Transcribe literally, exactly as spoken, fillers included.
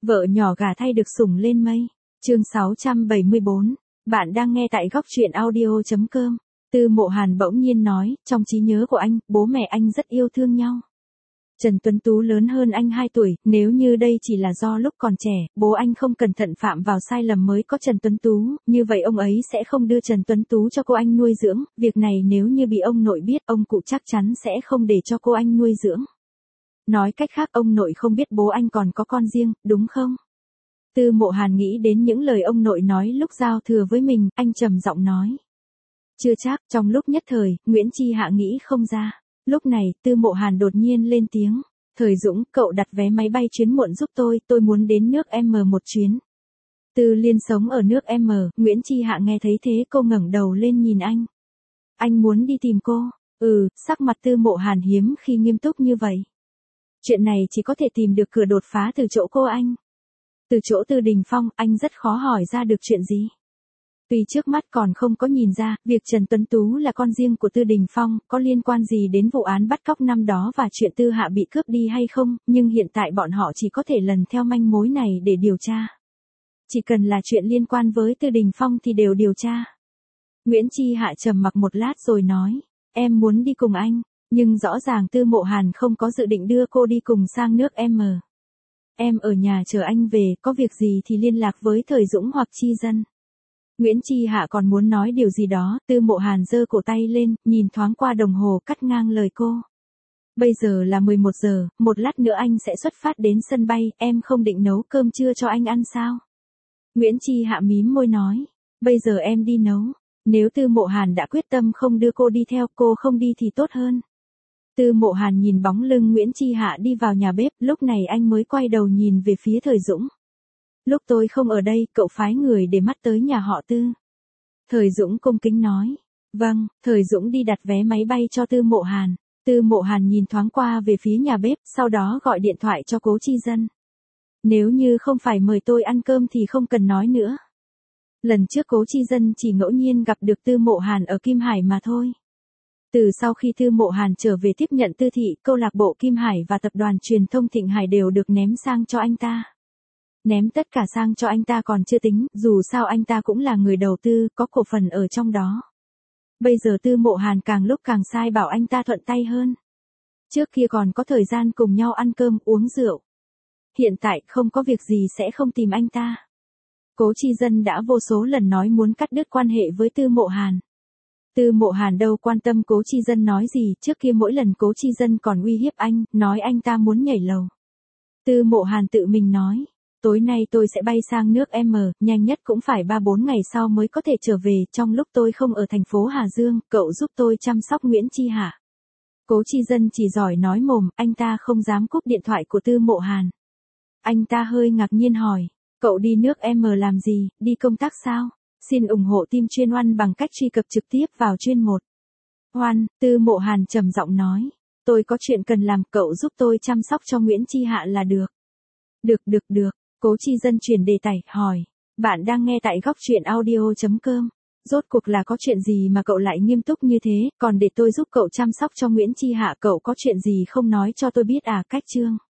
Vợ nhỏ gả thay được sủng lên mây. Chương sáu trăm bảy mươi bốn. Bạn đang nghe tại góc truyện audio chấm com. Tư Mộ Hàn bỗng nhiên nói, trong trí nhớ của anh, bố mẹ anh rất yêu thương nhau. Trần Tuấn Tú lớn hơn anh hai tuổi, nếu như đây chỉ là do lúc còn trẻ, bố anh không cẩn thận phạm vào sai lầm mới có Trần Tuấn Tú, như vậy ông ấy sẽ không đưa Trần Tuấn Tú cho cô anh nuôi dưỡng, việc này nếu như bị ông nội biết, ông cụ chắc chắn sẽ không để cho cô anh nuôi dưỡng. Nói cách khác ông nội không biết bố anh còn có con riêng, đúng không? Tư Mộ Hàn nghĩ đến những lời ông nội nói lúc giao thừa với mình, anh trầm giọng nói. Chưa chắc, trong lúc nhất thời, Nguyễn Chi Hạ nghĩ không ra. Lúc này, Tư Mộ Hàn đột nhiên lên tiếng. Thời Dũng, cậu đặt vé máy bay chuyến muộn giúp tôi, tôi muốn đến nước M một chuyến. Tư Liên sống ở nước M, Nguyễn Chi Hạ nghe thấy thế cô ngẩng đầu lên nhìn anh. Anh muốn đi tìm cô? Ừ, sắc mặt Tư Mộ Hàn hiếm khi nghiêm túc như vậy. Chuyện này chỉ có thể tìm được cửa đột phá từ chỗ cô anh. Từ chỗ Tư Đình Phong, anh rất khó hỏi ra được chuyện gì. Tuy trước mắt còn không có nhìn ra, việc Trần Tuấn Tú là con riêng của Tư Đình Phong, có liên quan gì đến vụ án bắt cóc năm đó và chuyện Tư Hạ bị cướp đi hay không, nhưng hiện tại bọn họ chỉ có thể lần theo manh mối này để điều tra. Chỉ cần là chuyện liên quan với Tư Đình Phong thì đều điều tra. Nguyễn Chi Hạ trầm mặc một lát rồi nói, em muốn đi cùng anh, nhưng rõ ràng Tư Mộ Hàn không có dự định đưa cô đi cùng sang nước M. Em ở nhà chờ anh về, có việc gì thì liên lạc với Thời Dũng hoặc Chi Dân. Nguyễn Chi Hạ còn muốn nói điều gì đó, Tư Mộ Hàn giơ cổ tay lên, nhìn thoáng qua đồng hồ cắt ngang lời cô. Bây giờ là mười một giờ, một lát nữa anh sẽ xuất phát đến sân bay, em không định nấu cơm trưa cho anh ăn sao? Nguyễn Chi Hạ mím môi nói, bây giờ em đi nấu. Nếu Tư Mộ Hàn đã quyết tâm không đưa cô đi theo, cô không đi thì tốt hơn. Tư Mộ Hàn nhìn bóng lưng Nguyễn Chi Hạ đi vào nhà bếp, lúc này anh mới quay đầu nhìn về phía Thời Dũng. Lúc tôi không ở đây, cậu phái người để mắt tới nhà họ Tư. Thời Dũng cung kính nói. Vâng, Thời Dũng đi đặt vé máy bay cho Tư Mộ Hàn. Tư Mộ Hàn nhìn thoáng qua về phía nhà bếp, sau đó gọi điện thoại cho Cố Chi Dân. Nếu như không phải mời tôi ăn cơm thì không cần nói nữa. Lần trước Cố Chi Dân chỉ ngẫu nhiên gặp được Tư Mộ Hàn ở Kim Hải mà thôi. Từ sau khi Tư Mộ Hàn trở về tiếp nhận Tư thị, câu lạc bộ Kim Hải và tập đoàn truyền thông Thịnh Hải đều được ném sang cho anh ta. Ném tất cả sang cho anh ta còn chưa tính, dù sao anh ta cũng là người đầu tư, có cổ phần ở trong đó. Bây giờ Tư Mộ Hàn càng lúc càng sai bảo anh ta thuận tay hơn. Trước kia còn có thời gian cùng nhau ăn cơm, uống rượu. Hiện tại không có việc gì sẽ không tìm anh ta. Cố Chi Dân đã vô số lần nói muốn cắt đứt quan hệ với Tư Mộ Hàn. Tư Mộ Hàn đâu quan tâm Cố Chi Dân nói gì, trước kia mỗi lần Cố Chi Dân còn uy hiếp anh, nói anh ta muốn nhảy lầu. Tư Mộ Hàn tự mình nói, tối nay tôi sẽ bay sang nước M, nhanh nhất cũng phải ba bốn ngày sau mới có thể trở về, trong lúc tôi không ở thành phố Hà Dương, cậu giúp tôi chăm sóc Nguyễn Chi Hạ. Cố Chi Dân chỉ giỏi nói mồm, anh ta không dám cúp điện thoại của Tư Mộ Hàn. Anh ta hơi ngạc nhiên hỏi, cậu đi nước M làm gì, đi công tác sao? Xin ủng hộ team chuyên Oan bằng cách truy cập trực tiếp vào chuyên một. Oan, Tư Mộ Hàn trầm giọng nói, tôi có chuyện cần làm, cậu giúp tôi chăm sóc cho Nguyễn Chi Hạ là được. Được được được, Cố Chi Dân chuyển đề tài, hỏi, bạn đang nghe tại góc truyện audio chấm com. Rốt cuộc là có chuyện gì mà cậu lại nghiêm túc như thế, còn để tôi giúp cậu chăm sóc cho Nguyễn Chi Hạ, cậu có chuyện gì không nói cho tôi biết à? Cách chương.